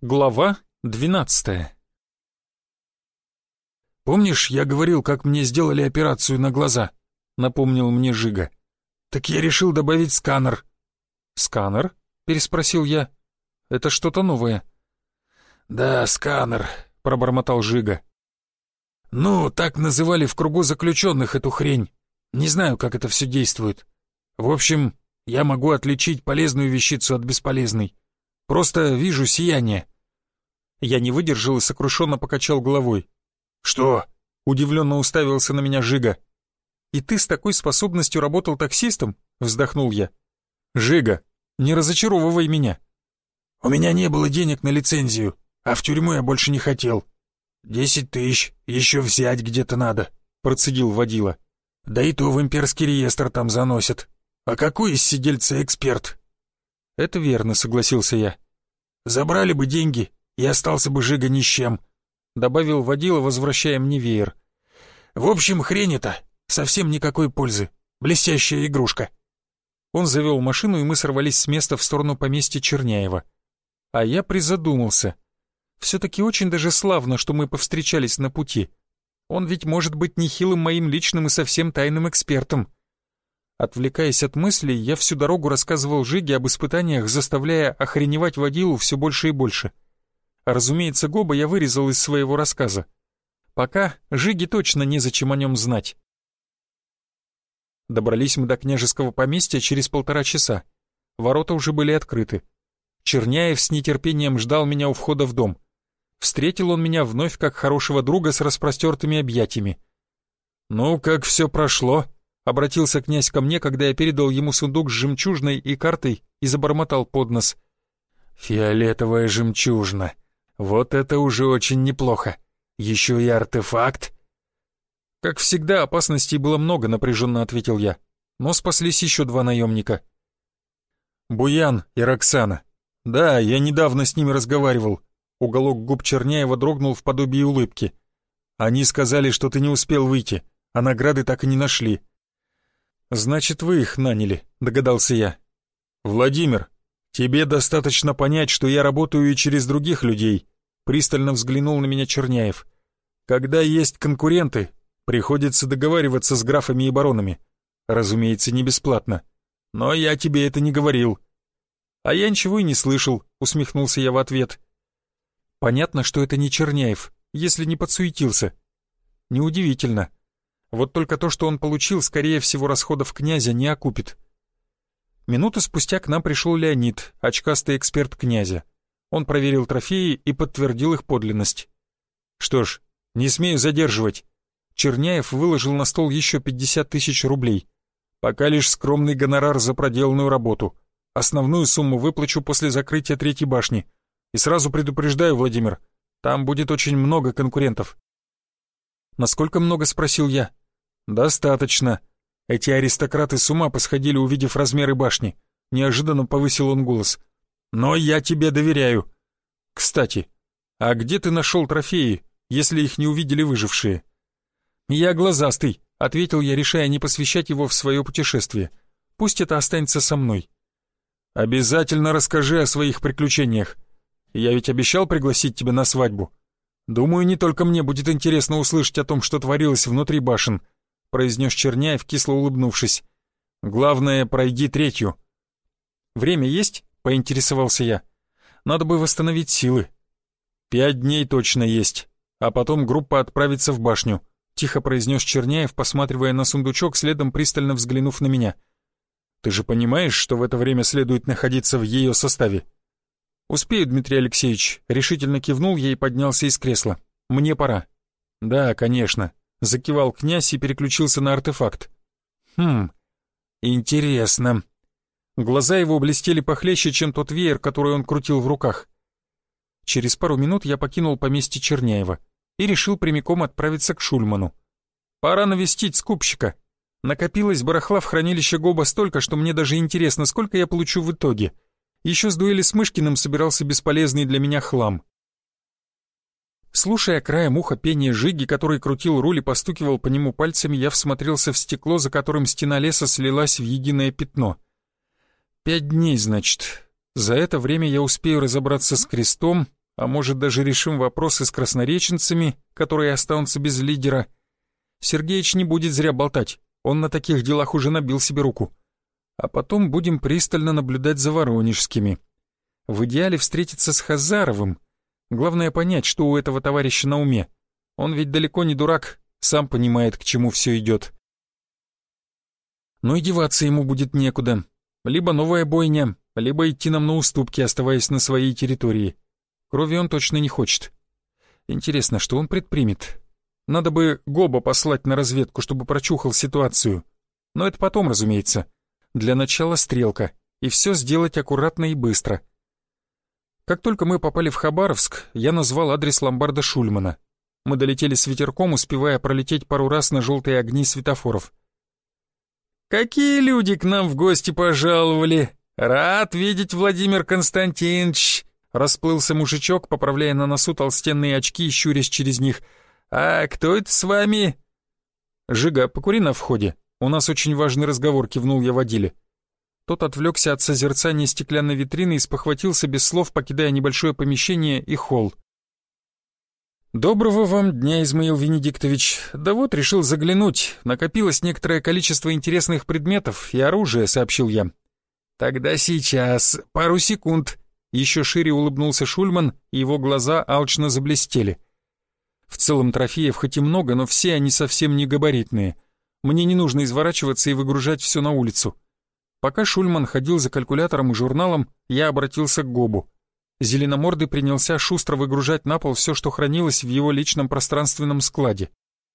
Глава 12. «Помнишь, я говорил, как мне сделали операцию на глаза?» — напомнил мне Жига. «Так я решил добавить сканер». «Сканер?» — переспросил я. «Это что-то новое». «Да, сканер», — пробормотал Жига. «Ну, так называли в кругу заключенных эту хрень. Не знаю, как это все действует. В общем, я могу отличить полезную вещицу от бесполезной. Просто вижу сияние». Я не выдержал и сокрушенно покачал головой. «Что?» — удивленно уставился на меня Жига. «И ты с такой способностью работал таксистом?» — вздохнул я. «Жига, не разочаровывай меня». «У меня не было денег на лицензию, а в тюрьму я больше не хотел. 10 тысяч еще взять где-то надо», — процедил водила. «Да и то в имперский реестр там заносят. А какой из сидельца эксперт?» «Это верно», — согласился я. «Забрали бы деньги, и остался бы Жига ни с чем», — добавил водила, возвращая мне веер. «В общем, хрень это, совсем никакой пользы. Блестящая игрушка». Он завел машину, и мы сорвались с места в сторону поместья Черняева. А я призадумался. Все-таки очень даже славно, что мы повстречались на пути. Он ведь может быть нехилым моим личным и совсем тайным экспертом. Отвлекаясь от мыслей, я всю дорогу рассказывал Жиге об испытаниях, заставляя охреневать водилу все больше и больше. Разумеется, Гоба я вырезал из своего рассказа. Пока Жиге точно незачем о нем знать. Добрались мы до княжеского поместья через 1,5 часа. Ворота уже были открыты. Черняев с нетерпением ждал меня у входа в дом. Встретил он меня вновь как хорошего друга с распростертыми объятиями. «Ну, как все прошло?» — обратился князь ко мне, когда я передал ему сундук с жемчужной и картой и забормотал под нос. «Фиолетовая жемчужина. Вот это уже очень неплохо. Еще и артефакт». «Как всегда, опасностей было много», — напряженно ответил я. «Но спаслись еще 2 наемника». «Буян и Роксана. Да, я недавно с ними разговаривал». Уголок губ Черняева дрогнул в подобии улыбки. «Они сказали, что ты не успел выйти, а награды так и не нашли». «Значит, вы их наняли», — догадался я. «Владимир, тебе достаточно понять, что я работаю и через других людей», — пристально взглянул на меня Черняев. «Когда есть конкуренты, приходится договариваться с графами и баронами. Разумеется, не бесплатно. Но я тебе это не говорил». «А я ничего и не слышал», — усмехнулся я в ответ. «Понятно, что это не Черняев, если не подсуетился». «Неудивительно. Вот только то, что он получил, скорее всего, расходов князя не окупит». Минуту спустя к нам пришел Леонид, очкастый эксперт князя. Он проверил трофеи и подтвердил их подлинность. «Что ж, не смею задерживать». Черняев выложил на стол еще 50 тысяч рублей. «Пока лишь скромный гонорар за проделанную работу. Основную сумму выплачу после закрытия 3-й башни. И сразу предупреждаю, Владимир, там будет очень много конкурентов». «Насколько много?» — спросил я. «Достаточно. Эти аристократы с ума посходили, увидев размеры башни». Неожиданно повысил он голос. «Но я тебе доверяю. Кстати, а где ты нашел трофеи, если их не увидели выжившие?» «Я глазастый», — ответил я, решая не посвящать его в свое путешествие. «Пусть это останется со мной». «Обязательно расскажи о своих приключениях. Я ведь обещал пригласить тебя на свадьбу. Думаю, не только мне будет интересно услышать о том, что творилось внутри башен», — произнес Черняев, кисло улыбнувшись. «Главное, пройди 3-ю». «Время есть?» — поинтересовался я. «Надо бы восстановить силы». 5 дней точно есть, а потом группа отправится в башню», — тихо произнес Черняев, посматривая на сундучок, следом пристально взглянув на меня. «Ты же понимаешь, что в это время следует находиться в ее составе?» «Успею, Дмитрий Алексеевич», — решительно кивнул я и поднялся из кресла. «Мне пора». «Да, конечно», — закивал князь и переключился на артефакт. Интересно». Глаза его блестели похлеще, чем тот веер, который он крутил в руках. Через пару минут я покинул поместье Черняева и решил прямиком отправиться к Шульману. Пора навестить скупщика. Накопилось барахла в хранилище Гоба столько, что мне даже интересно, сколько я получу в итоге. Еще с дуэли с Мышкиным собирался бесполезный для меня хлам. Слушая краем уха пение Жиги, который крутил руль и постукивал по нему пальцами, я всмотрелся в стекло, за которым стена леса слилась в единое пятно. 5 дней, значит. За это время я успею разобраться с крестом, А может, даже решим вопросы с краснореченцами, которые останутся без лидера. Сергеич не будет зря болтать, он на таких делах уже набил себе руку. А потом будем пристально наблюдать за воронежскими. В идеале встретиться с Хазаровым. Главное понять, что у этого товарища на уме. Он ведь далеко не дурак, сам понимает, к чему все идет. Но и деваться ему будет некуда. Либо новая бойня, либо идти нам на уступки, оставаясь на своей территории. Крови он точно не хочет. Интересно, что он предпримет? Надо бы Гоба послать на разведку, чтобы прочухал ситуацию. Но это потом, разумеется. Для начала стрелка, и все сделать аккуратно и быстро. Как только мы попали в Хабаровск, я назвал адрес ломбарда Шульмана. Мы долетели с ветерком, успевая пролететь пару раз на желтые огни светофоров. «Какие люди к нам в гости пожаловали! Рад видеть, Владимир Константинович!» Расплылся мужичок, поправляя на носу толстенные очки и щурясь через них. «А кто это с вами?» «Жига, покури на входе. У нас очень важный разговор», — кивнул я водиле. Тот отвлекся от созерцания стеклянной витрины и спохватился без слов, покидая небольшое помещение и холл. «Доброго вам дня, Измаил Венедиктович. Да вот, решил заглянуть. Накопилось некоторое количество интересных предметов и оружия», — сообщил я. «Тогда сейчас. Пару секунд». Еще шире улыбнулся Шульман, и его глаза алчно заблестели. В целом трофеев хоть и много, но все они совсем не габаритные. Мне не нужно изворачиваться и выгружать все на улицу. Пока Шульман ходил за калькулятором и журналом, я обратился к Гобу. Зеленомордый принялся шустро выгружать на пол все, что хранилось в его личном пространственном складе.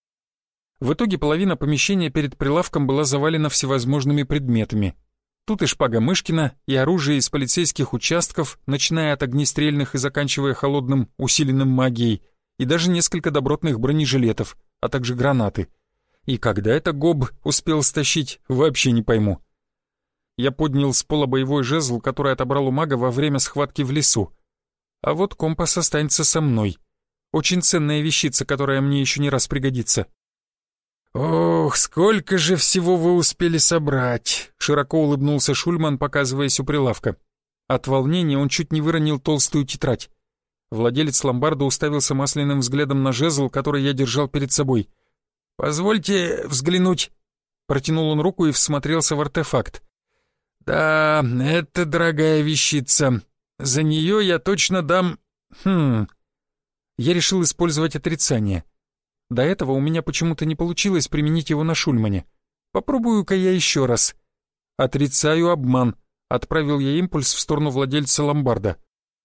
В итоге половина помещения перед прилавком была завалена всевозможными предметами. Тут и шпага Мышкина, и оружие из полицейских участков, начиная от огнестрельных и заканчивая холодным, усиленным магией, и даже несколько добротных бронежилетов, а также гранаты. И когда это Гоб успел стащить, вообще не пойму. Я поднял с пола боевой жезл, который отобрал у мага во время схватки в лесу. А вот компас останется со мной. Очень ценная вещица, которая мне еще не раз пригодится. «Ох, сколько же всего вы успели собрать!» — широко улыбнулся Шульман, показываясь у прилавка. От волнения он чуть не выронил толстую тетрадь. Владелец ломбарда уставился масляным взглядом на жезл, который я держал перед собой. «Позвольте взглянуть». Протянул он руку и всмотрелся в артефакт. «Да, это дорогая вещица. За нее я точно дам...» Я решил использовать отрицание. До этого у меня почему-то не получилось применить его на Шульмане. Попробую-ка я еще раз. Отрицаю обман. Отправил я импульс в сторону владельца ломбарда.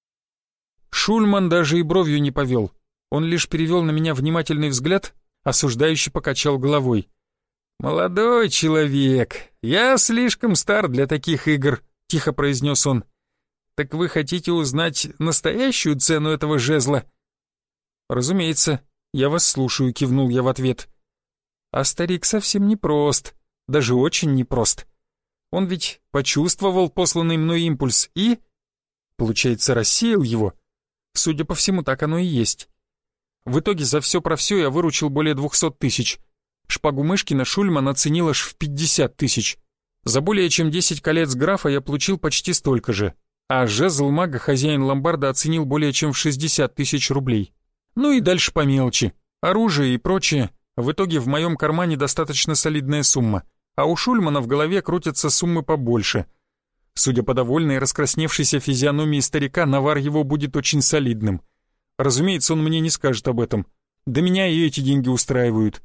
Шульман даже и бровью не повел. Он лишь перевел на меня внимательный взгляд, осуждающе покачал головой. «Молодой человек, я слишком стар для таких игр», — тихо произнес он. «Так вы хотите узнать настоящую цену этого жезла?» «Разумеется, я вас слушаю», — кивнул я в ответ. А старик совсем непрост, даже очень непрост. Он ведь почувствовал посланный мной импульс и... получается, рассеял его. Судя по всему, так оно и есть. В итоге за все про все я выручил более 200 тысяч. Шпагу Мышкина Шульман оценил аж в 50 тысяч. За более чем 10 колец графа я получил почти столько же. А жезл мага хозяин ломбарда оценил более чем в 60 тысяч рублей. Ну и дальше по мелочи. Оружие и прочее. В итоге в моем кармане достаточно солидная сумма. А у Шульмана в голове крутятся суммы побольше. Судя по довольной раскрасневшейся физиономии старика, навар его будет очень солидным. Разумеется, он мне не скажет об этом. Да меня и эти деньги устраивают.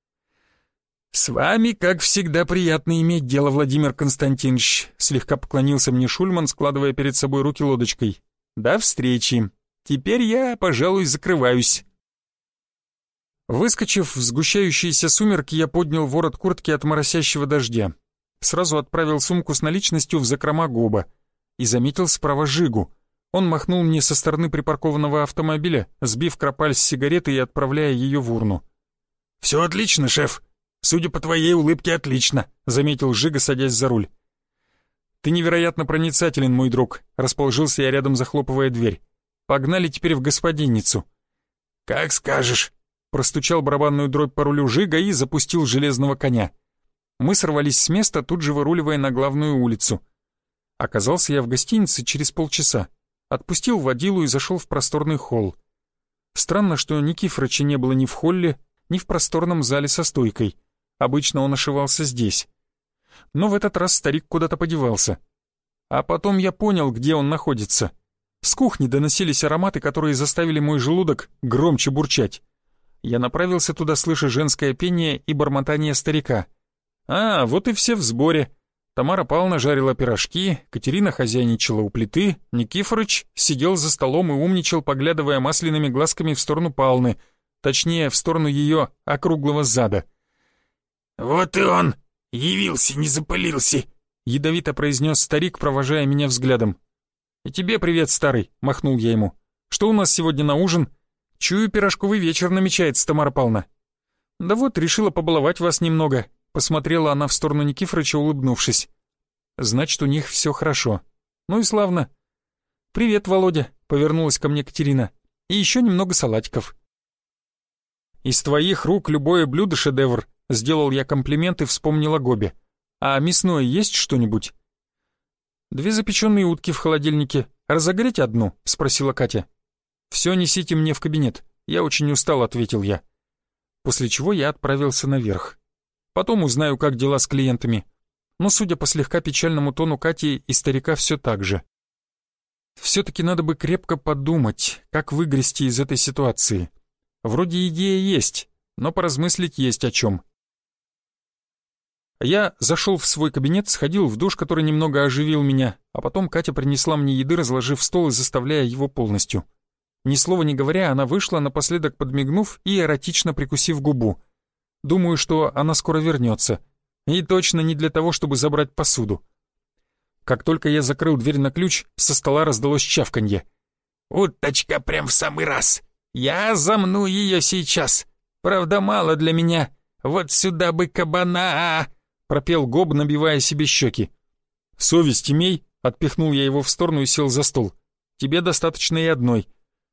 «С вами, как всегда, приятно иметь дело, Владимир Константинович», слегка поклонился мне Шульман, складывая перед собой руки лодочкой. «До встречи. Теперь я, пожалуй, закрываюсь». Выскочив в сгущающиеся сумерки, я поднял ворот куртки от моросящего дождя. Сразу отправил сумку с наличностью в закрома Гоба и заметил справа Жигу. Он махнул мне со стороны припаркованного автомобиля, сбив кропаль с сигареты и отправляя ее в урну. «Все отлично, шеф. Судя по твоей улыбке, отлично», — заметил Жига, садясь за руль. «Ты невероятно проницателен, мой друг», — расположился я рядом, захлопывая дверь. «Погнали теперь в господинницу». «Как скажешь», — простучал барабанную дробь по рулю Жига и запустил железного коня. Мы сорвались с места, тут же выруливая на главную улицу. Оказался я в гостинице через полчаса. Отпустил водилу и зашел в просторный холл. Странно, что Никифорыча не было ни в холле, ни в просторном зале со стойкой. Обычно он ошивался здесь. Но в этот раз старик куда-то подевался. А потом я понял, где он находится. С кухни доносились ароматы, которые заставили мой желудок громче бурчать. Я направился туда, слыша женское пение и бормотание старика. А, вот и все в сборе. Тамара Павловна жарила пирожки, Катерина хозяйничала у плиты, Никифорыч сидел за столом и умничал, поглядывая масляными глазками в сторону Павловны, точнее, в сторону ее округлого зада. «Вот и он! Явился, не запылился!» — ядовито произнес старик, провожая меня взглядом. «И тебе привет, старый!» — махнул я ему. «Что у нас сегодня на ужин? Чую, пирожковый вечер намечается, Тамара Павловна». «Да вот, решила побаловать вас немного», — посмотрела она в сторону Никифорыча, улыбнувшись. «Значит, у них все хорошо. Ну и славно». «Привет, Володя», — повернулась ко мне Катерина. «И еще немного салатиков». «Из твоих рук любое блюдо шедевр», — сделал я комплимент и вспомнил о Гобе. «А мясное есть что-нибудь?» 2 запеченные утки в холодильнике. Разогреть одну?» — спросила Катя. «Все несите мне в кабинет. Я очень устал», — ответил я. После чего я отправился наверх. Потом узнаю, как дела с клиентами. Но, судя по слегка печальному тону Кати и старика, все так же. Все-таки надо бы крепко подумать, как выгрести из этой ситуации. Вроде идея есть, но поразмыслить есть о чем. Я зашел в свой кабинет, сходил в душ, который немного оживил меня, а потом Катя принесла мне еды, разложив стол и заставляя его полностью. Ни слова не говоря, она вышла, напоследок подмигнув и эротично прикусив губу. Думаю, что она скоро вернется. И точно не для того, чтобы забрать посуду. Как только я закрыл дверь на ключ, со стола раздалось чавканье. «Уточка прям в самый раз. Я замну ее сейчас. Правда, мало для меня. Вот сюда бы кабана!» Пропел Гоб, набивая себе щеки. «Совесть имей!» — отпихнул я его в сторону и сел за стол. «Тебе достаточно и одной».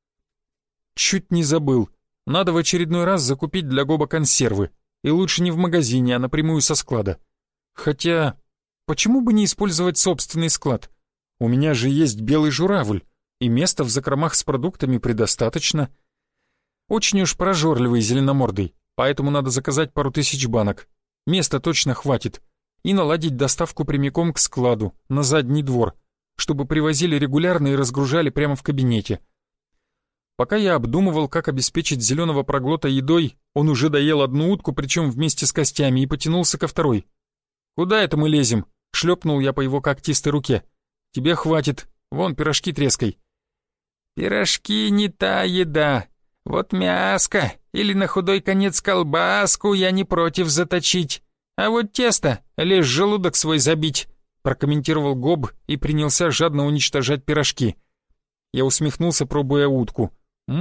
Чуть не забыл. Надо в очередной раз закупить для Гоба консервы. И лучше не в магазине, а напрямую со склада. Хотя, почему бы не использовать собственный склад? У меня же есть белый журавль, и места в закромах с продуктами предостаточно. Очень уж прожорливый зеленомордый, поэтому надо заказать пару тысяч банок. Места точно хватит. И наладить доставку прямиком к складу, на задний двор, чтобы привозили регулярно и разгружали прямо в кабинете. Пока я обдумывал, как обеспечить зеленого проглота едой, он уже доел одну утку, причем вместе с костями, и потянулся ко второй. «Куда это мы лезем?» — шлепнул я по его когтистой руке. «Тебе хватит. Вон, пирожки трескай». «Пирожки не та еда. Вот мяско или на худой конец колбаску я не против заточить. А вот тесто лишь желудок свой забить», — прокомментировал Гоб и принялся жадно уничтожать пирожки. Я усмехнулся, пробуя утку.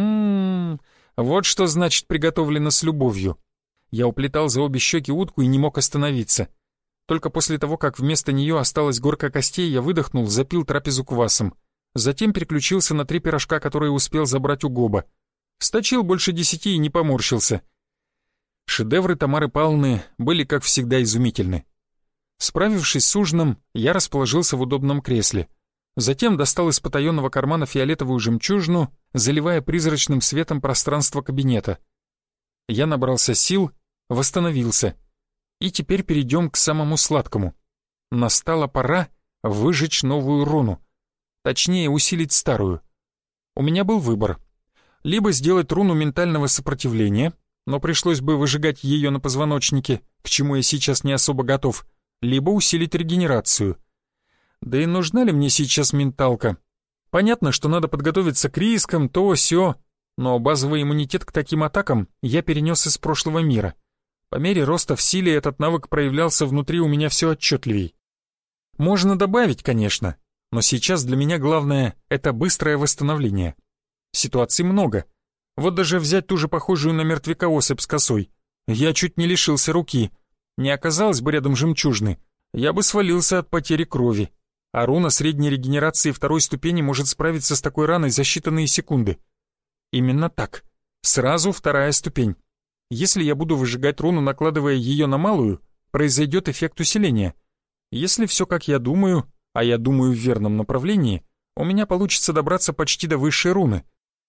Вот что значит приготовлено с любовью. Я уплетал за обе щеки утку и не мог остановиться. Только после того, как вместо нее осталась горка костей, я выдохнул, запил трапезу квасом. Затем переключился на 3 пирожка, которые успел забрать у Гоба. Сточил больше 10 и не поморщился. Шедевры Тамары Павловны были, как всегда, изумительны. Справившись с ужином, я расположился в удобном кресле. Затем достал из потаенного кармана фиолетовую жемчужину, заливая призрачным светом пространство кабинета. Я набрался сил, восстановился. И теперь перейдем к самому сладкому. Настала пора выжечь новую руну. Точнее, усилить старую. У меня был выбор. Либо сделать руну ментального сопротивления, но пришлось бы выжигать ее на позвоночнике, к чему я сейчас не особо готов, либо усилить регенерацию. Да и нужна ли мне сейчас менталка? Понятно, что надо подготовиться к рискам, то, сё, но базовый иммунитет к таким атакам я перенес из прошлого мира. По мере роста в силе этот навык проявлялся внутри у меня все отчетливей. Можно добавить, конечно, но сейчас для меня главное — это быстрое восстановление. Ситуаций много. Вот даже взять ту же похожую на мертвяка особь с косой. Я чуть не лишился руки. Не оказалось бы рядом жемчужины, я бы свалился от потери крови. А руна средней регенерации 2-й ступени может справиться с такой раной за считанные секунды. Именно так. Сразу 2-я ступень. Если я буду выжигать руну, накладывая ее на малую, произойдет эффект усиления. Если все как я думаю, а я думаю в верном направлении, у меня получится добраться почти до высшей руны.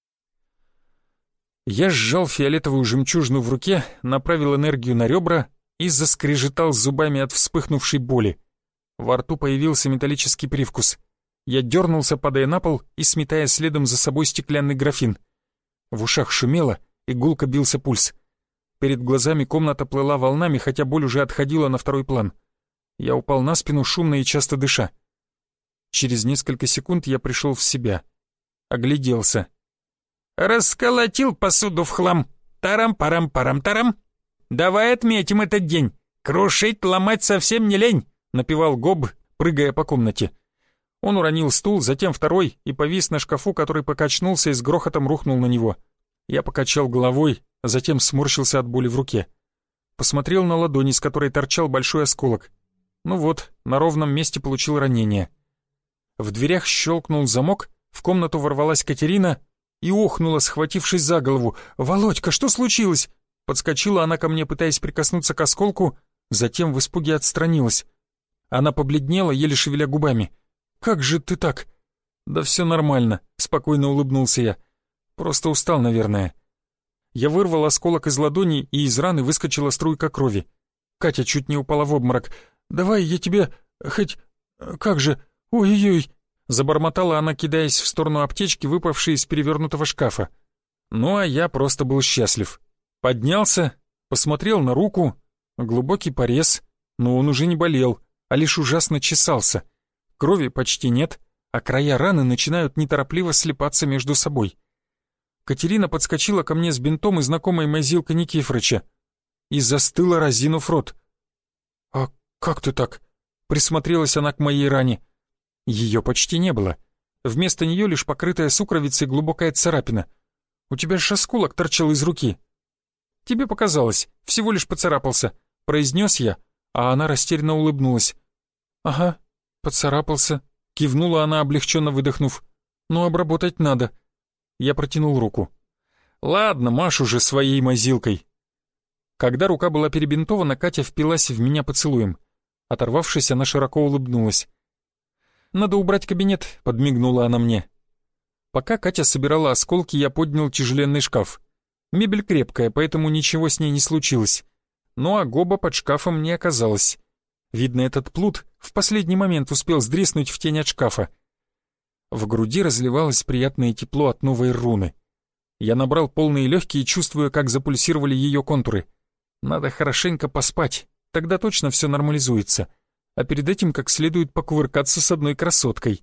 Я сжал фиолетовую жемчужину в руке, направил энергию на ребра и заскрежетал зубами от вспыхнувшей боли. Во рту появился металлический привкус. Я дернулся, падая на пол и сметая следом за собой стеклянный графин. В ушах шумело, и гулко бился пульс. Перед глазами комната плыла волнами, хотя боль уже отходила на второй план. Я упал на спину, шумно и часто дыша. Через несколько секунд я пришел в себя. Огляделся. «Расколотил посуду в хлам. Тарам-парам-парам-тарам. Давай отметим этот день. Крушить, ломать совсем не лень», — напевал Гоб, прыгая по комнате. Он уронил стул, затем второй, и повис на шкафу, который покачнулся и с грохотом рухнул на него. Я покачал головой, а затем сморщился от боли в руке. Посмотрел на ладони, с которой торчал большой осколок. Ну вот, на ровном месте получил ранение. В дверях щелкнул замок, в комнату ворвалась Катерина и охнула, схватившись за голову. «Володька, что случилось?» Подскочила она ко мне, пытаясь прикоснуться к осколку, затем в испуге отстранилась. Она побледнела, еле шевеля губами. «Как же ты так?» «Да все нормально», — спокойно улыбнулся я. «Просто устал, наверное». Я вырвал осколок из ладони, и из раны выскочила струйка крови. Катя чуть не упала в обморок. «Давай я тебе... хоть... как же... ой-ой-ой...» Забормотала она, кидаясь в сторону аптечки, выпавшей из перевернутого шкафа. Ну а я просто был счастлив. Поднялся, посмотрел на руку. Глубокий порез, но он уже не болел, а лишь ужасно чесался. Крови почти нет, а края раны начинают неторопливо слипаться между собой. Катерина подскочила ко мне с бинтом и знакомой мазилкой Никифорыча и застыла, разинув рот. «А как ты так?» — присмотрелась она к моей ране. Ее почти не было. Вместо нее лишь покрытая сукровицей глубокая царапина. «У тебя же осколок торчал из руки». «Тебе показалось, всего лишь поцарапался», — произнес я, а она растерянно улыбнулась. «Ага, поцарапался», — кивнула она, облегченно выдохнув. «Но обработать надо». Я протянул руку. «Ладно, маш уже своей мазилкой». Когда рука была перебинтована, Катя впилась в меня поцелуем. Оторвавшись, она широко улыбнулась. «Надо убрать кабинет», — подмигнула она мне. Пока Катя собирала осколки, я поднял тяжеленный шкаф. Мебель крепкая, поэтому ничего с ней не случилось. Ну а Гоба под шкафом не оказалось. Видно, этот плут в последний момент успел сдриснуть в тень от шкафа. В груди разливалось приятное тепло от новой руны. Я набрал полные легкие, чувствуя, как запульсировали ее контуры. Надо хорошенько поспать, тогда точно все нормализуется. А перед этим как следует покувыркаться с одной красоткой.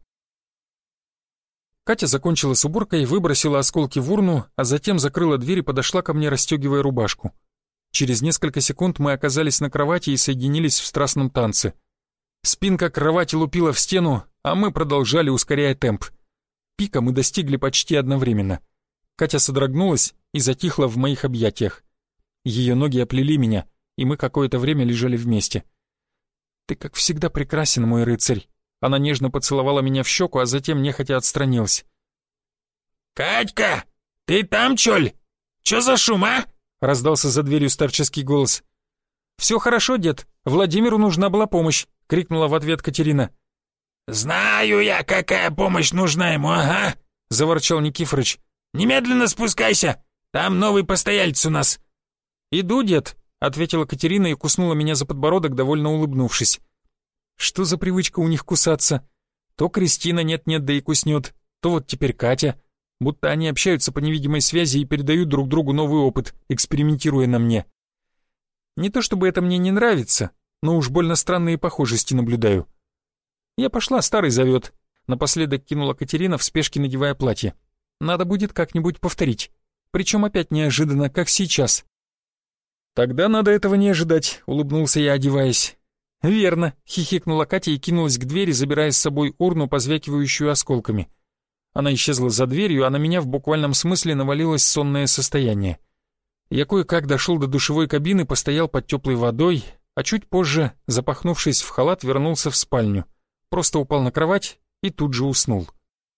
Катя закончила с уборкой, выбросила осколки в урну, а затем закрыла дверь и подошла ко мне, расстегивая рубашку. Через несколько секунд мы оказались на кровати и соединились в страстном танце. Спинка кровати лупила в стену, а мы продолжали, ускоряя темп. Пика мы достигли почти одновременно. Катя содрогнулась и затихла в моих объятиях. Ее ноги оплели меня, и мы какое-то время лежали вместе. «Ты, как всегда, прекрасен, мой рыцарь». Она нежно поцеловала меня в щеку, а затем нехотя отстранилась. «Катька, ты там, чёль? Чё за шум, а?» — раздался за дверью старческий голос. «Все хорошо, дед. Владимиру нужна была помощь», — крикнула в ответ Катерина. «Знаю я, какая помощь нужна ему, ага», — заворчал Никифорыч. «Немедленно спускайся, там новый постояльц у нас». «Иду, дед», — ответила Катерина и куснула меня за подбородок, довольно улыбнувшись. Что за привычка у них кусаться? То Кристина нет-нет, да и куснет, то вот теперь Катя. Будто они общаются по невидимой связи и передают друг другу новый опыт, экспериментируя на мне. Не то чтобы это мне не нравится, но уж больно странные похожести наблюдаю. Я пошла, старый зовет. Напоследок кинула Катерина, в спешке надевая платье. Надо будет как-нибудь повторить. Причем опять неожиданно, как сейчас. «Тогда надо этого не ожидать», — улыбнулся я, одеваясь. «Верно», — хихикнула Катя и кинулась к двери, забирая с собой урну, позвякивающую осколками. Она исчезла за дверью, а на меня в буквальном смысле навалилось сонное состояние. Я кое-как дошел до душевой кабины, постоял под теплой водой, а чуть позже, запахнувшись в халат, вернулся в спальню. Просто упал на кровать и тут же уснул.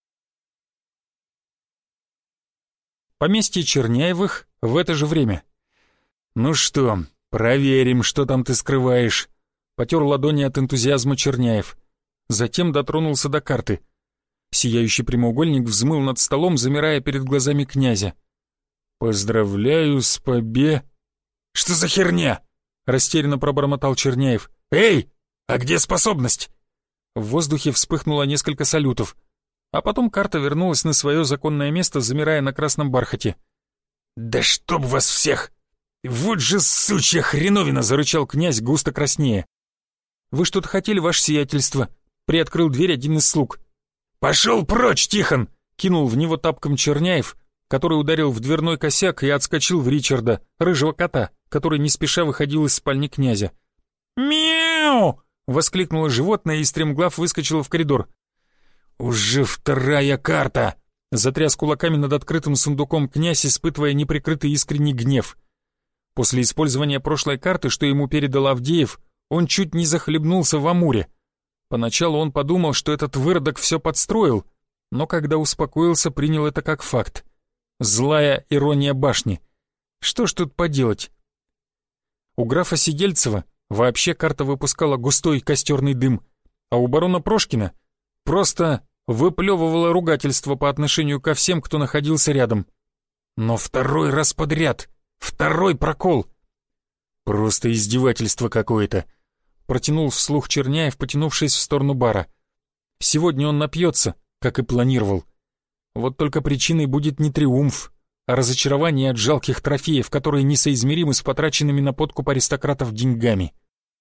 Поместье Черняевых в это же время. «Ну что, проверим, что там ты скрываешь», — потер ладони от энтузиазма Черняев. Затем дотронулся до карты. Сияющий прямоугольник взмыл над столом, замирая перед глазами князя. «Поздравляю с Что за херня?» — растерянно пробормотал Черняев. «Эй, а где способность?» В воздухе вспыхнуло несколько салютов, а потом карта вернулась на свое законное место, замирая на красном бархате. «Да чтоб вас всех! Вот же сучья хреновина!» — зарычал князь, густо краснея. «Вы что-то хотели, ваше сиятельство?» — приоткрыл дверь один из слуг. «Пошел прочь, Тихон!» — кинул в него тапком Черняев, который ударил в дверной косяк и отскочил в Ричарда, рыжего кота, который не спеша выходил из спальни князя. «Мяу!» — воскликнуло животное и стремглав выскочило в коридор. «Уже вторая карта!» — затряс кулаками над открытым сундуком князь, испытывая неприкрытый искренний гнев. После использования прошлой карты, что ему передал Авдеев, он чуть не захлебнулся в Амуре. Поначалу он подумал, что этот выродок все подстроил, но когда успокоился, принял это как факт. Злая ирония башни. Что ж тут поделать? У графа Сидельцева вообще карта выпускала густой костерный дым, а у барона Прошкина просто выплевывала ругательство по отношению ко всем, кто находился рядом. Но второй раз подряд, второй прокол. «Просто издевательство какое-то», — протянул вслух Черняев, потянувшись в сторону бара. Сегодня он напьется, как и планировал. Вот только причиной будет не триумф, а разочарование от жалких трофеев, которые несоизмеримы с потраченными на подкуп аристократов деньгами.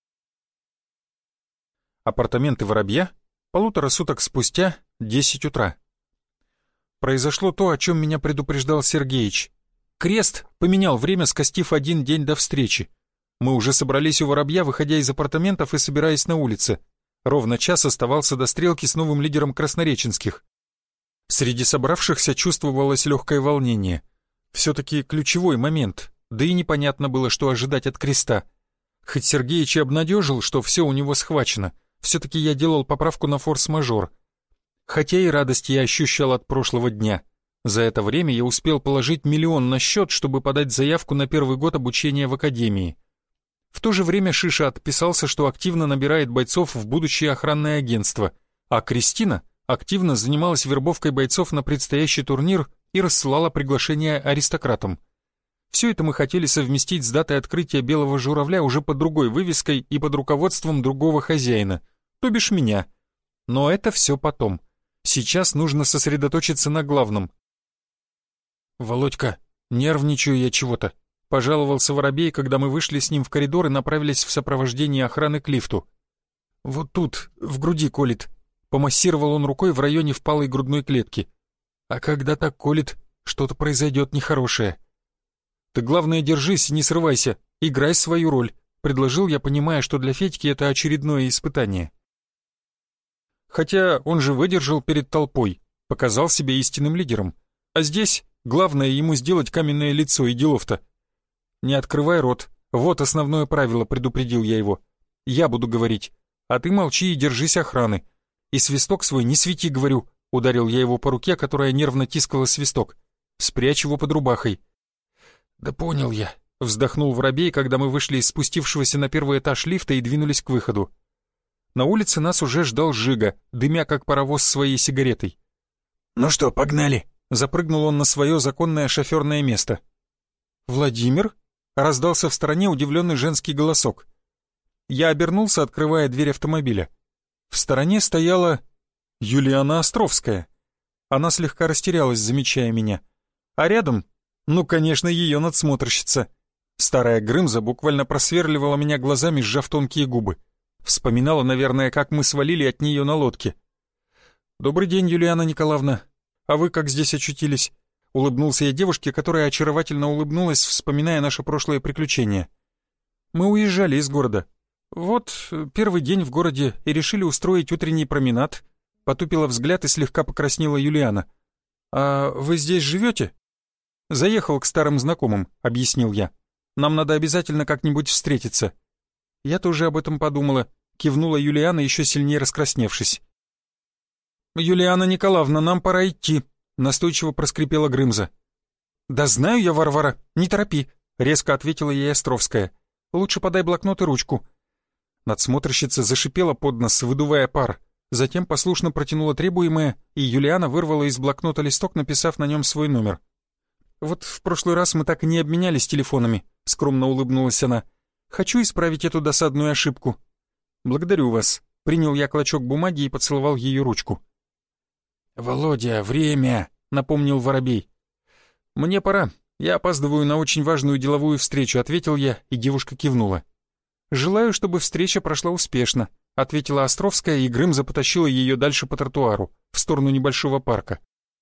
Апартаменты Воробья, 1,5 суток спустя, 10 утра. Произошло то, о чем меня предупреждал Сергеич. Крест поменял время, скостив 1 день до встречи. Мы уже собрались у Воробья, выходя из апартаментов и собираясь на улице. Ровно час оставался до стрелки с новым лидером краснореченских. Среди собравшихся чувствовалось легкое волнение. Все-таки ключевой момент, да и непонятно было, что ожидать от Креста. Хоть Сергеич и обнадежил, что все у него схвачено, все-таки я делал поправку на форс-мажор. Хотя и радость я ощущал от прошлого дня. За это время я успел положить 1 000 000 на счет, чтобы подать заявку на первый год обучения в академии. В то же время Шиша отписался, что активно набирает бойцов в будущее охранное агентство, а Кристина активно занималась вербовкой бойцов на предстоящий турнир и рассылала приглашения аристократам. Все это мы хотели совместить с датой открытия Белого Журавля уже под другой вывеской и под руководством другого хозяина, то бишь меня. Но это все потом. Сейчас нужно сосредоточиться на главном. «Володька, нервничаю я чего-то», — пожаловался Воробей, когда мы вышли с ним в коридор и направились в сопровождении охраны к лифту. «Вот тут, в груди колет». Помассировал он рукой в районе впалой грудной клетки. «А когда так колет, что-то произойдет нехорошее». «Ты, главное, держись и не срывайся, играй свою роль», — предложил я, понимая, что для Федьки это очередное испытание. Хотя он же выдержал перед толпой, показал себя истинным лидером. А здесь главное ему сделать каменное лицо и делов-то. «Не открывай рот, вот основное правило», — предупредил я его. «Я буду говорить, а ты молчи и держись охраны. И свисток свой не свети, говорю», — ударил я его по руке, которая нервно тискала свисток. «Спрячь его под рубахой». «Да понял я», — вздохнул Воробей, когда мы вышли из спустившегося на первый этаж лифта и двинулись к выходу. На улице нас уже ждал Жига, дымя как паровоз своей сигаретой. «Ну что, погнали?» — запрыгнул он на свое законное шоферное место. «Владимир?» — раздался в стороне удивленный женский голосок. Я обернулся, открывая дверь автомобиля. В стороне стояла Юлиана Островская. Она слегка растерялась, замечая меня. А рядом, ну, конечно, ее надсмотрщица. Старая Грымза буквально просверливала меня глазами, сжав тонкие губы. Вспоминала, наверное, как мы свалили от нее на лодке. «Добрый день, Юлиана Николаевна. А вы как здесь очутились?» Улыбнулся я девушке, которая очаровательно улыбнулась, вспоминая наше прошлое приключение. «Мы уезжали из города. Вот, первый день в городе и решили устроить утренний променад», — потупила взгляд и слегка покраснела Юлиана. «А вы здесь живете?» «Заехал к старым знакомым», — объяснил я. «Нам надо обязательно как-нибудь встретиться». «Я тоже об этом подумала», — кивнула Юлиана, еще сильнее раскрасневшись. «Юлиана Николаевна, нам пора идти», — настойчиво проскрипела Грымза. «Да знаю я, Варвара, не торопи», — резко ответила ей Островская. «Лучше подай блокнот и ручку». Надсмотрщица зашипела под нос, выдувая пар, затем послушно протянула требуемое, и Юлиана вырвала из блокнота листок, написав на нем свой номер. «Вот в прошлый раз мы так и не обменялись телефонами», — скромно улыбнулась она. «Хочу исправить эту досадную ошибку». «Благодарю вас», — принял я клочок бумаги и поцеловал ее ручку. «Володя, время!» — напомнил Воробей. «Мне пора. Я опаздываю на очень важную деловую встречу», — ответил я, и девушка кивнула. «Желаю, чтобы встреча прошла успешно», — ответила Островская, и Грымза потащила ее дальше по тротуару, в сторону небольшого парка.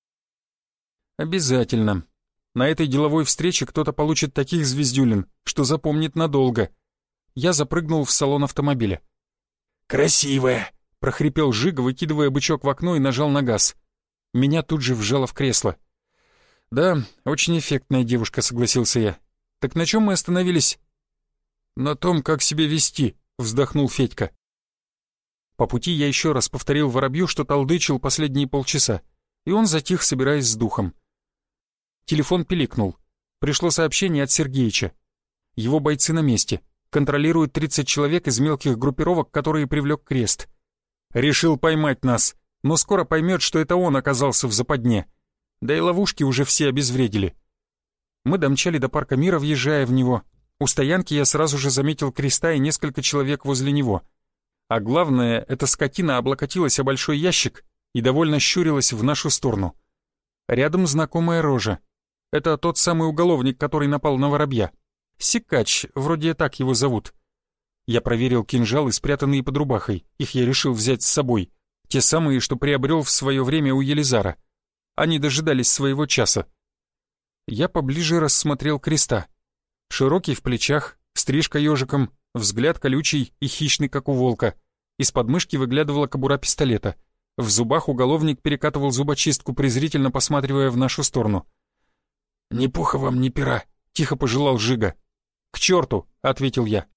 «Обязательно. На этой деловой встрече кто-то получит таких звездюлин, что запомнит надолго». Я запрыгнул в салон автомобиля. «Красивая!» — прохрипел Жига, выкидывая бычок в окно, и нажал на газ. Меня тут же вжало в кресло. «Да, очень эффектная девушка», — согласился я. «Так на чем мы остановились?» «На том, как себя вести», — вздохнул Федька. По пути я еще раз повторил Воробью, что толдычил последние полчаса, и он затих, собираясь с духом. Телефон пиликнул. Пришло сообщение от Сергеича. Его бойцы на месте. Контролируют 30 человек из мелких группировок, которые привлек Крест. Решил поймать нас, но скоро поймет, что это он оказался в западне. Да и ловушки уже все обезвредили. Мы домчали до парка Мира, въезжая в него. У стоянки я сразу же заметил Креста и несколько человек возле него. А главное, эта скотина облокотилась о большой ящик и довольно щурилась в нашу сторону. Рядом знакомая рожа. Это тот самый уголовник, который напал на Воробья. Сикач, вроде так его зовут. Я проверил кинжалы, спрятанные под рубахой. Их я решил взять с собой. Те самые, что приобрел в свое время у Елизара. Они дожидались своего часа. Я поближе рассмотрел Креста. Широкий в плечах, стрижка ежиком, взгляд колючий и хищный, как у волка. Из подмышки выглядывала кобура пистолета. В зубах уголовник перекатывал зубочистку, презрительно посматривая в нашу сторону. «Ни пуха вам, ни пера», — тихо пожелал Жига. «К черту», — ответил я.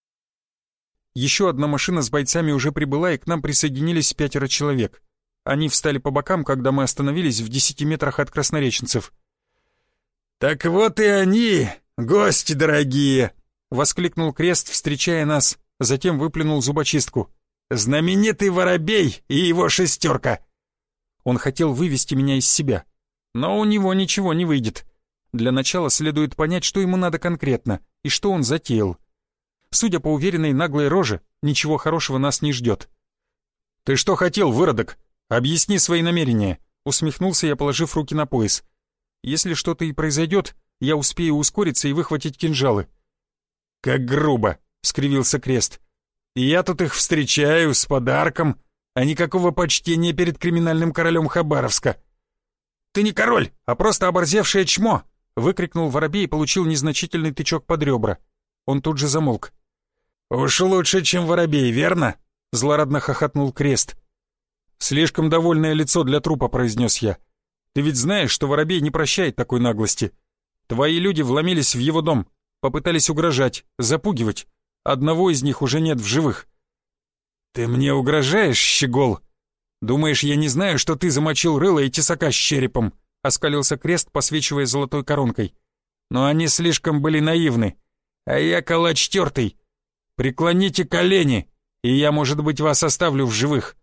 Еще одна машина с бойцами уже прибыла, и к нам присоединились 5 человек. Они встали по бокам, когда мы остановились в 10 метрах от краснореченцев. «Так вот и они, гости дорогие!» — воскликнул Крест, встречая нас, затем выплюнул зубочистку. «Знаменитый Воробей и его 6. Он хотел вывести меня из себя, но у него ничего не выйдет. Для начала следует понять, что ему надо конкретно и что он затеял. Судя по уверенной наглой роже, ничего хорошего нас не ждет. «Ты что хотел, выродок? Объясни свои намерения», — усмехнулся я, положив руки на пояс. «Если что-то и произойдет, я успею ускориться и выхватить кинжалы». «Как грубо», — скривился Крест. «И я тут их встречаю с подарком, а никакого почтения перед криминальным королем Хабаровска». «Ты не король, а просто оборзевшее чмо!» — выкрикнул Воробей и получил незначительный тычок под ребра. Он тут же замолк. «Уж лучше, чем Воробей, верно?» — злорадно хохотнул Крест. «Слишком довольное лицо для трупа», — произнес я. «Ты ведь знаешь, что Воробей не прощает такой наглости. Твои люди вломились в его дом, попытались угрожать, запугивать. Одного из них уже нет в живых». «Ты мне угрожаешь, щегол? Думаешь, я не знаю, что ты замочил рыло и тесака с черепом?» — оскалился Крест, посвечивая золотой коронкой. «Но они слишком были наивны. А я калач тертый. Преклоните колени, и я, может быть, вас оставлю в живых».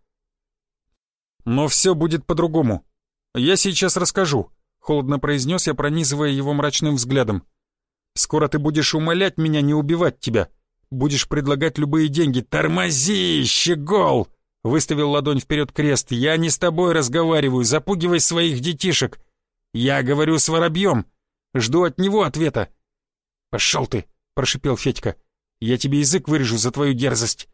«Но все будет по-другому. Я сейчас расскажу», — холодно произнес я, пронизывая его мрачным взглядом. «Скоро ты будешь умолять меня не убивать тебя. Будешь предлагать любые деньги». «Тормози, щегол!» — выставил ладонь вперед Крест. «Я не с тобой разговариваю, запугивай своих детишек. Я говорю с Воробьем. Жду от него ответа». «Пошел ты!» — прошипел Федька. «Я тебе язык вырежу за твою дерзость».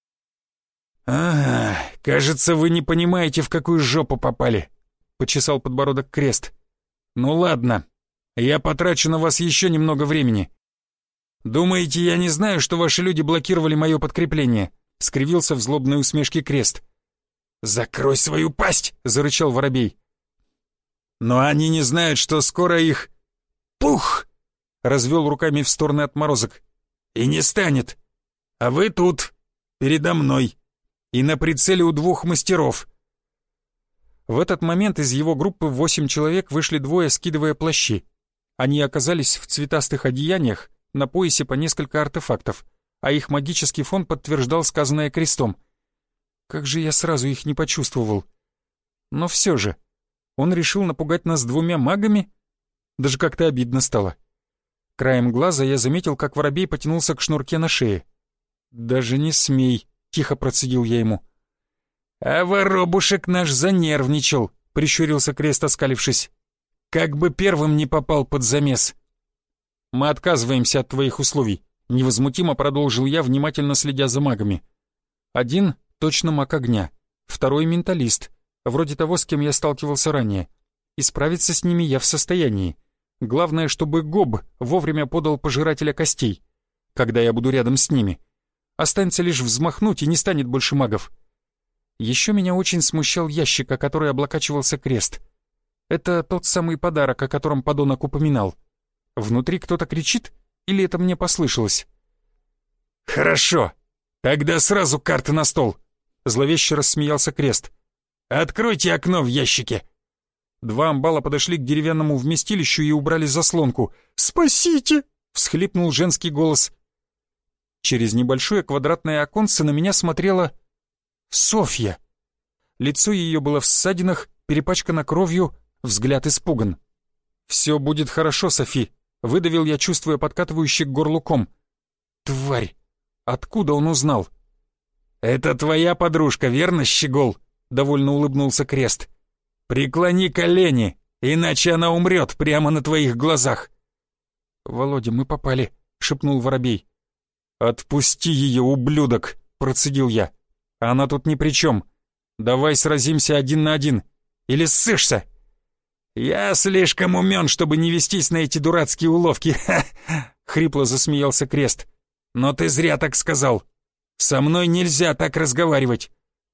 Кажется, вы не понимаете, в какую жопу попали», — почесал подбородок Крест. «Ну ладно, я потрачу на вас еще немного времени. Думаете, я не знаю, что ваши люди блокировали мое подкрепление?» — скривился в злобной усмешке Крест. «Закрой свою пасть!» — зарычал Воробей. «Но они не знают, что скоро их...» «Пух!» — развел руками в стороны отморозок. «И не станет. А вы тут, передо мной, и на прицеле у 2 мастеров». В этот момент из его группы 8 человек вышли 2, скидывая плащи. Они оказались в цветастых одеяниях, на поясе по несколько артефактов, а их магический фон подтверждал сказанное Крестом. Как же я сразу их не почувствовал. Но все же, он решил напугать нас 2 магами? Даже как-то обидно стало. Краем глаза я заметил, как воробей потянулся к шнурке на шее. «Даже не смей», — тихо процедил я ему. «А воробушек наш занервничал», — прищурился Крест, оскалившись. «Как бы первым не попал под замес». «Мы отказываемся от твоих условий», — невозмутимо продолжил я, внимательно следя за магами. «Один — точно маг огня, второй — менталист, вроде того, с кем я сталкивался ранее. И справиться с ними я в состоянии. Главное, чтобы Гоб вовремя подал пожирателя костей, когда я буду рядом с ними. Останется лишь взмахнуть, и не станет больше магов». Еще меня очень смущал ящик, о который облокачивался Крест. Это тот самый подарок, о котором подонок упоминал. Внутри кто-то кричит, или это мне послышалось? «Хорошо, тогда сразу карты на стол», — зловеще рассмеялся Крест. «Откройте окно в ящике». 2 амбала подошли к деревянному вместилищу и убрали заслонку. «Спасите!» — всхлипнул женский голос. Через небольшое квадратное оконце на меня смотрела Софья. Лицо ее было в ссадинах, перепачкано кровью, взгляд испуган. «Все будет хорошо, Софи», — выдавил я, чувствуя подкатывающий к горлу ком. «Тварь! Откуда он узнал?» «Это твоя подружка, верно, Щегол?» — довольно улыбнулся Крест. «Преклони колени, иначе она умрет прямо на твоих глазах». «Володя, мы попали», — шепнул воробей. «Отпусти ее, ублюдок», — процедил я. «Она тут ни при чем. Давай сразимся 1 на 1. Или ссышься?» «Я слишком умен, чтобы не вестись на эти дурацкие уловки», — хрипло засмеялся Крест. «Но ты зря так сказал. Со мной нельзя так разговаривать».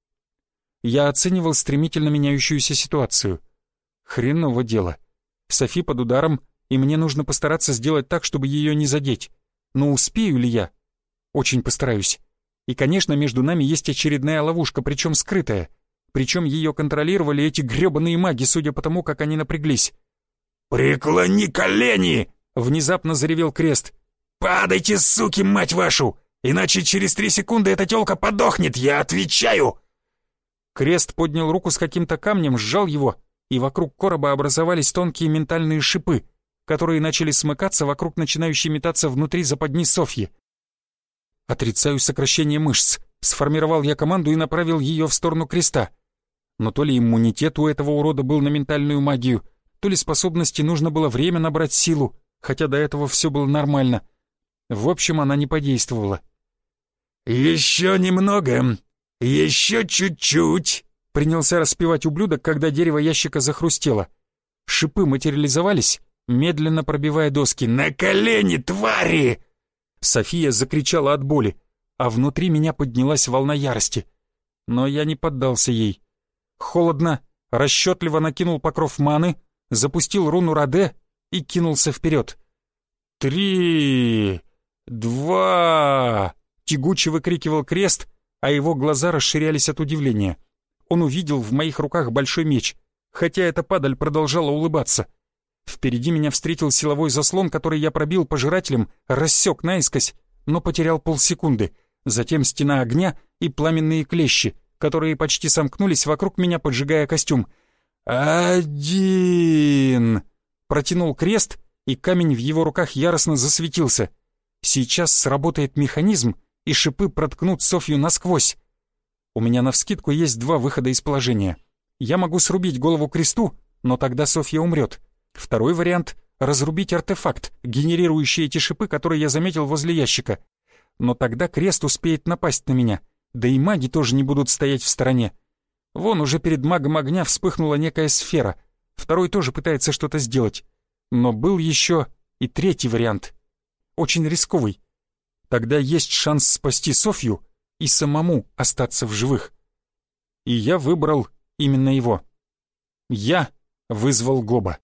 Я оценивал стремительно меняющуюся ситуацию. Хреново дело. Софи под ударом, и мне нужно постараться сделать так, чтобы ее не задеть. Но успею ли я? Очень постараюсь. И, конечно, между нами есть очередная ловушка, причем скрытая. Причем ее контролировали эти гребаные маги, судя по тому, как они напряглись. «Преклони колени!» — внезапно заревел Крест. «Падайте, суки, мать вашу! Иначе через 3 секунды эта тёлка подохнет, я отвечаю!» Крест поднял руку с каким-то камнем, сжал его, и вокруг короба образовались тонкие ментальные шипы, которые начали смыкаться вокруг начинающей метаться внутри западни Софьи. «Отрицаю сокращение мышц», — сформировал я команду и направил ее в сторону Креста. Но то ли иммунитет у этого урода был на ментальную магию, то ли способности нужно было время набрать силу, хотя до этого все было нормально. В общем, она не подействовала. «Еще немного, еще чуть-чуть», — принялся распевать ублюдок, когда дерево ящика захрустело. Шипы материализовались, медленно пробивая доски. «На колени, твари!» София закричала от боли, а внутри меня поднялась волна ярости. Но я не поддался ей. Холодно, расчетливо накинул покров маны, запустил руну Раде и кинулся вперед. 3, 2... Тягуче выкрикивал Крест, а его глаза расширялись от удивления. Он увидел в моих руках большой меч, хотя эта падаль продолжала улыбаться. Впереди меня встретил силовой заслон, который я пробил пожирателем, рассек наискось, но потерял полсекунды. Затем стена огня и пламенные клещи, которые почти сомкнулись вокруг меня, поджигая костюм. 1! Протянул Крест, и камень в его руках яростно засветился. Сейчас сработает механизм, и шипы проткнут Софью насквозь. У меня навскидку есть 2 выхода из положения. Я могу срубить голову Кресту, но тогда Софья умрет. Второй вариант — разрубить артефакт, генерирующий эти шипы, которые я заметил возле ящика. Но тогда Крест успеет напасть на меня, да и маги тоже не будут стоять в стороне. Вон уже перед магом огня вспыхнула некая сфера. Второй тоже пытается что-то сделать. Но был еще и 3-й вариант. Очень рисковый. Тогда есть шанс спасти Софью и самому остаться в живых. И я выбрал именно его. Я вызвал Гоба.